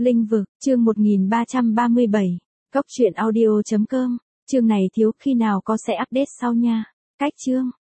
Linh vực, chương 1337. Cốc truyện audio.com. Chương này thiếu khi nào có sẽ update sau nha. Cách chương.